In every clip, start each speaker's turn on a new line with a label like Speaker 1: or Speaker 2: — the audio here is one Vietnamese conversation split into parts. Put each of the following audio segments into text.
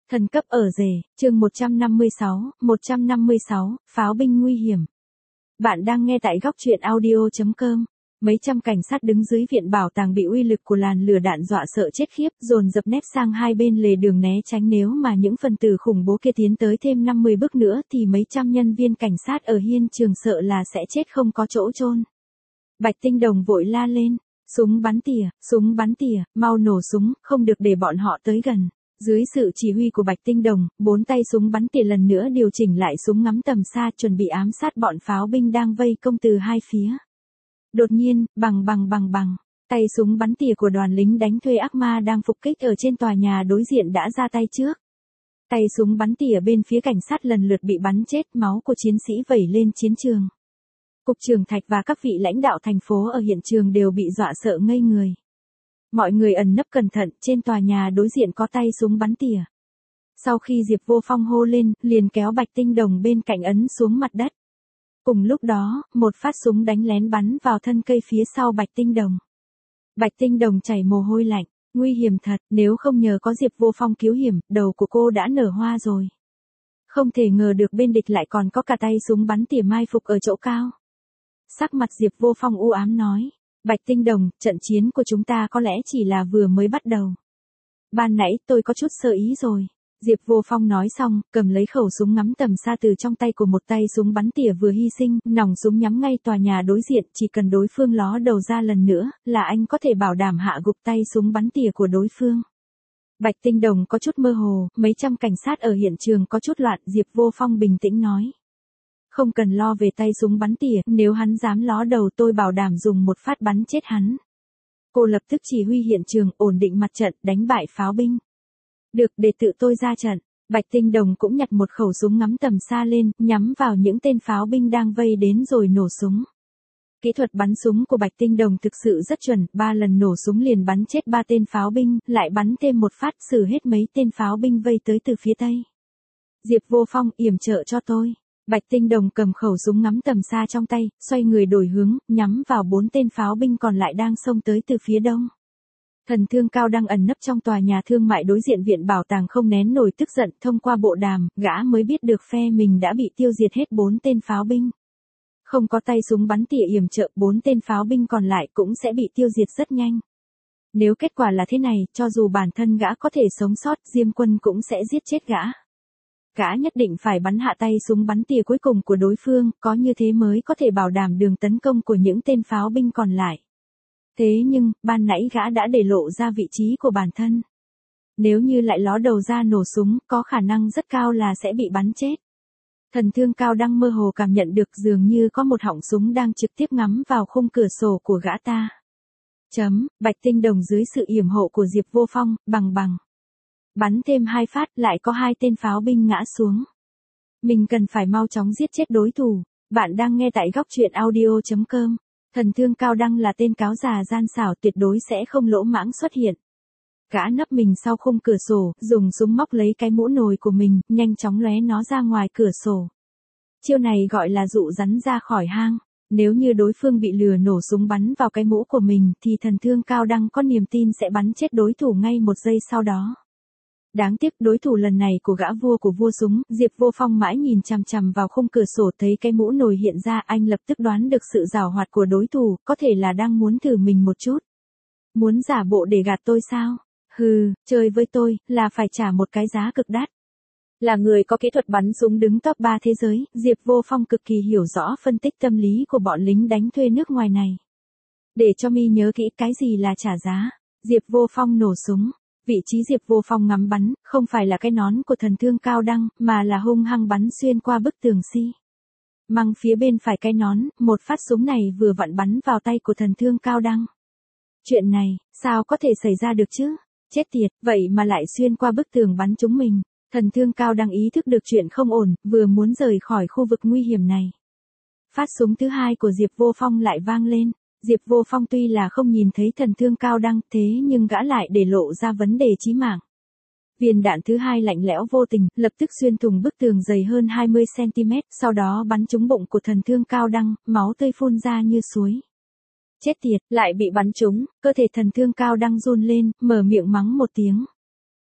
Speaker 1: Thần cấp ở rể, chương 156, pháo binh nguy hiểm. Bạn đang nghe tại góc truyện audio.com. Mấy trăm cảnh sát đứng dưới viện bảo tàng bị uy lực của làn lửa đạn dọa sợ chết khiếp, dồn dập nép sang hai bên lề đường né tránh, nếu mà những phần tử khủng bố kia tiến tới thêm 50 bước nữa thì mấy trăm nhân viên cảnh sát ở hiện trường sợ là sẽ chết không có chỗ chôn. Bạch Tinh Đồng vội la lên, súng bắn tỉa, mau nổ súng, không được để bọn họ tới gần. Dưới sự chỉ huy của Bạch Tinh Đồng, 4 tay súng bắn tỉa lần nữa điều chỉnh lại súng ngắm tầm xa, chuẩn bị ám sát bọn pháo binh đang vây công từ hai phía. Đột nhiên, bằng, tay súng bắn tỉa của đoàn lính đánh thuê ác ma đang phục kích ở trên tòa nhà đối diện đã ra tay trước. Tay súng bắn tỉa bên phía cảnh sát lần lượt bị bắn chết, máu của chiến sĩ vẩy lên chiến trường. Cục trưởng Thạch và các vị lãnh đạo thành phố ở hiện trường đều bị dọa sợ ngây người. Mọi người ẩn nấp cẩn thận, trên tòa nhà đối diện có tay súng bắn tỉa. Sau khi Diệp Vô Phong hô lên, liền kéo Bạch Tinh Đồng bên cạnh ấn xuống mặt đất. Cùng lúc đó, một phát súng đánh lén bắn vào thân cây phía sau Bạch Tinh Đồng. Bạch Tinh Đồng chảy mồ hôi lạnh, nguy hiểm thật, nếu không nhờ có Diệp Vô Phong cứu hiểm, đầu của cô đã nở hoa rồi. Không thể ngờ được bên địch lại còn có cả tay súng bắn tỉa mai phục ở chỗ cao. Sắc mặt Diệp Vô Phong u ám nói. Bạch Tinh Đồng, trận chiến của chúng ta có lẽ chỉ là vừa mới bắt đầu. Ban nãy tôi có chút sơ ý rồi. Diệp Vô Phong nói xong, cầm lấy khẩu súng ngắm tầm xa từ trong tay của một tay súng bắn tỉa vừa hy sinh, nòng súng nhắm ngay tòa nhà đối diện, chỉ cần đối phương ló đầu ra lần nữa, là anh có thể bảo đảm hạ gục tay súng bắn tỉa của đối phương. Bạch Tinh Đồng có chút mơ hồ, mấy trăm cảnh sát ở hiện trường có chút loạn, Diệp Vô Phong bình tĩnh nói. Không cần lo về tay súng bắn tỉa, nếu hắn dám ló đầu tôi bảo đảm dùng một phát bắn chết hắn. Cô lập tức chỉ huy hiện trường, ổn định mặt trận, đánh bại pháo binh. Được, để tự tôi ra trận. Bạch Tinh Đồng cũng nhặt một khẩu súng ngắm tầm xa lên, nhắm vào những tên pháo binh đang vây đến rồi nổ súng. Kỹ thuật bắn súng của Bạch Tinh Đồng thực sự rất chuẩn, 3 lần nổ súng liền bắn chết 3 tên pháo binh, lại bắn thêm một phát xử hết mấy tên pháo binh vây tới từ phía tây. Diệp Vô Phong, yểm trợ cho tôi. Bạch Tinh Đồng cầm khẩu súng ngắm tầm xa trong tay, xoay người đổi hướng, nhắm vào 4 tên pháo binh còn lại đang xông tới từ phía đông. Thần Thương Cao đang ẩn nấp trong tòa nhà thương mại đối diện viện bảo tàng không nén nổi tức giận, thông qua bộ đàm, gã mới biết được phe mình đã bị tiêu diệt hết 4 tên pháo binh. Không có tay súng bắn tỉa yểm trợ, 4 tên pháo binh còn lại cũng sẽ bị tiêu diệt rất nhanh. Nếu kết quả là thế này, cho dù bản thân gã có thể sống sót, Diêm Quân cũng sẽ giết chết gã. Gã nhất định phải bắn hạ tay súng bắn tỉa cuối cùng của đối phương, có như thế mới có thể bảo đảm đường tấn công của những tên pháo binh còn lại. Thế nhưng, ban nãy gã đã để lộ ra vị trí của bản thân. Nếu như lại ló đầu ra nổ súng, có khả năng rất cao là sẽ bị bắn chết. Thần Thương Cao đang mơ hồ cảm nhận được dường như có một họng súng đang trực tiếp ngắm vào khung cửa sổ của gã ta. Bạch Tinh Đồng dưới sự yểm hộ của Diệp Vô Phong, bằng. Bắn thêm 2 phát, lại có 2 tên pháo binh ngã xuống. Mình cần phải mau chóng giết chết đối thủ. Bạn đang nghe tại góc truyện audio.com. Thần Thương Cao Đăng là tên cáo già gian xảo, tuyệt đối sẽ không lỗ mãng xuất hiện. Gã nấp mình sau khung cửa sổ, dùng súng móc lấy cái mũ nồi của mình, nhanh chóng lóe nó ra ngoài cửa sổ. Chiêu này gọi là dụ rắn ra khỏi hang. Nếu như đối phương bị lừa nổ súng bắn vào cái mũ của mình thì Thần Thương Cao Đăng có niềm tin sẽ bắn chết đối thủ ngay một giây sau đó. Đáng tiếc đối thủ lần này của gã vua của vua súng, Diệp Vô Phong mãi nhìn chằm chằm vào khung cửa sổ, thấy cái mũ nồi hiện ra, anh lập tức đoán được sự giảo hoạt của đối thủ, có thể là đang muốn thử mình một chút. Muốn giả bộ để gạt tôi sao? Hừ, chơi với tôi, là phải trả một cái giá cực đắt. Là người có kỹ thuật bắn súng đứng top 3 thế giới, Diệp Vô Phong cực kỳ hiểu rõ phân tích tâm lý của bọn lính đánh thuê nước ngoài này. Để cho mi nhớ kỹ cái gì là trả giá. Diệp Vô Phong nổ súng. Vị trí Diệp Vô Phong ngắm bắn, không phải là cái nón của Thần Thương Cao Đăng, mà là hung hăng bắn xuyên qua bức tường măng phía bên phải cái nón, một phát súng này vừa vặn bắn vào tay của Thần Thương Cao Đăng. Chuyện này, sao có thể xảy ra được chứ? Chết tiệt, vậy mà lại xuyên qua bức tường bắn chúng mình. Thần Thương Cao Đăng ý thức được chuyện không ổn, vừa muốn rời khỏi khu vực nguy hiểm này. Phát súng thứ hai của Diệp Vô Phong lại vang lên. Diệp Vô Phong tuy là không nhìn thấy Thần Thương Cao Đăng, thế nhưng gã lại để lộ ra vấn đề chí mạng. Viên đạn thứ hai lạnh lẽo vô tình, lập tức xuyên thủng bức tường dày hơn 20 cm, sau đó bắn trúng bụng của Thần Thương Cao Đăng, máu tươi phun ra như suối. Chết tiệt, lại bị bắn trúng, cơ thể Thần Thương Cao Đăng run lên, mở miệng mắng một tiếng.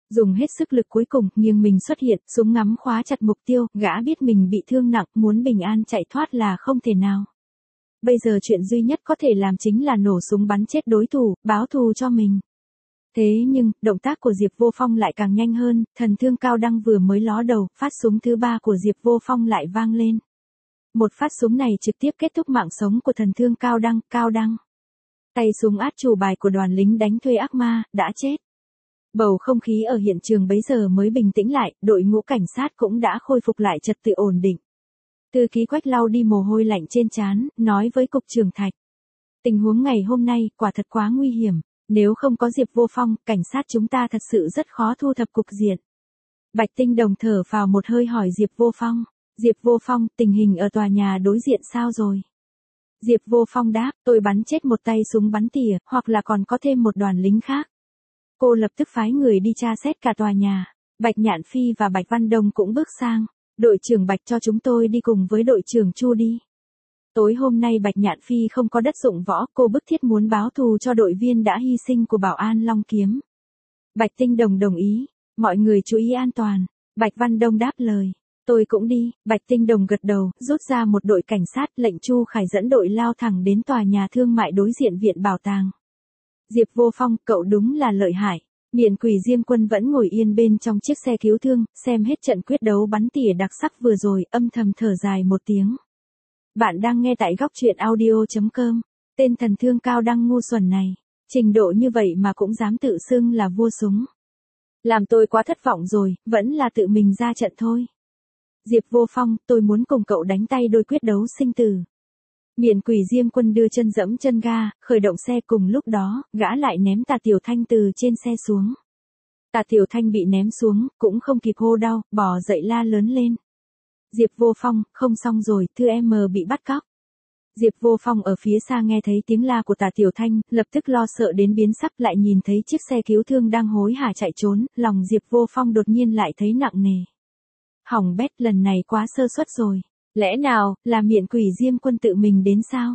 Speaker 1: Dùng hết sức lực cuối cùng, nghiêng mình xuất hiện, súng ngắm khóa chặt mục tiêu, gã biết mình bị thương nặng, muốn bình an chạy thoát là không thể nào. Bây giờ chuyện duy nhất có thể làm chính là nổ súng bắn chết đối thủ, báo thù cho mình. Thế nhưng, động tác của Diệp Vô Phong lại càng nhanh hơn, thần thương cao đăng vừa mới ló đầu, phát súng thứ 3 của Diệp Vô Phong lại vang lên. Một phát súng này trực tiếp kết thúc mạng sống của thần thương cao đăng. Tay súng át chủ bài của đoàn lính đánh thuê ác ma, đã chết. Bầu không khí ở hiện trường bấy giờ mới bình tĩnh lại, đội ngũ cảnh sát cũng đã khôi phục lại trật tự ổn định. Thư ký Quách lau đi mồ hôi lạnh trên trán, nói với cục trưởng Thạch. Tình huống ngày hôm nay, quả thật quá nguy hiểm. Nếu không có Diệp Vô Phong, cảnh sát chúng ta thật sự rất khó thu thập cục diện. Bạch Tinh Đồng thở vào một hơi hỏi Diệp Vô Phong. Diệp Vô Phong, tình hình ở tòa nhà đối diện sao rồi? Diệp Vô Phong đáp, tôi bắn chết một tay súng bắn tỉa, hoặc là còn có thêm một đoàn lính khác. Cô lập tức phái người đi tra xét cả tòa nhà. Bạch Nhạn Phi và Bạch Văn Đông cũng bước sang. Đội trưởng Bạch cho chúng tôi đi cùng với đội trưởng Chu đi. Tối hôm nay Bạch Nhạn Phi không có đất dụng võ, cô bức thiết muốn báo thù cho đội viên đã hy sinh của Bảo An Long Kiếm. Bạch Tinh Đồng đồng ý, mọi người chú ý an toàn. Bạch Văn Đông đáp lời, tôi cũng đi. Bạch Tinh Đồng gật đầu, rút ra một đội cảnh sát, lệnh Chu Khải dẫn đội lao thẳng đến tòa nhà thương mại đối diện viện bảo tàng. Diệp Vô Phong, cậu đúng là lợi hại. Miện Quỷ Diêm Quân vẫn ngồi yên bên trong chiếc xe cứu thương, xem hết trận quyết đấu bắn tỉa đặc sắc vừa rồi, âm thầm thở dài một tiếng. Bạn đang nghe tại góc truyện audio.com. Tên thần thương cao đăng ngu xuẩn này, trình độ như vậy mà cũng dám tự xưng là vua súng. Làm tôi quá thất vọng rồi, vẫn là tự mình ra trận thôi. Diệp Vô Phong, tôi muốn cùng cậu đánh tay đôi quyết đấu sinh tử. Miện Quỷ Diêm Quân đưa chân dẫm chân ga, khởi động xe, cùng lúc đó, gã lại ném Tà Tiểu Thanh từ trên xe xuống. Tà Tiểu Thanh bị ném xuống, cũng không kịp hô đau, bò dậy la lớn lên. Diệp Vô Phong, không xong rồi, Thư Em bị bắt cóc. Diệp Vô Phong ở phía xa nghe thấy tiếng la của Tà Tiểu Thanh, lập tức lo sợ đến biến sắc, lại nhìn thấy chiếc xe cứu thương đang hối hả chạy trốn, lòng Diệp Vô Phong đột nhiên lại thấy nặng nề. Hỏng bét, lần này quá sơ suất rồi. Lẽ nào, là Miện Quỷ Diêm Quân tự mình đến sao?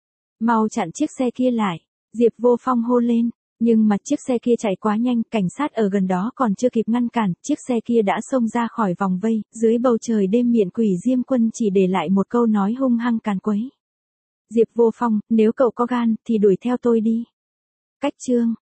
Speaker 1: Mau chặn chiếc xe kia lại. Diệp Vô Phong hô lên. Nhưng mà chiếc xe kia chạy quá nhanh, cảnh sát ở gần đó còn chưa kịp ngăn cản, chiếc xe kia đã xông ra khỏi vòng vây, dưới bầu trời đêm Miện Quỷ Diêm Quân chỉ để lại một câu nói hung hăng càn quấy. Diệp Vô Phong, nếu cậu có gan, thì đuổi theo tôi đi. Cách chương.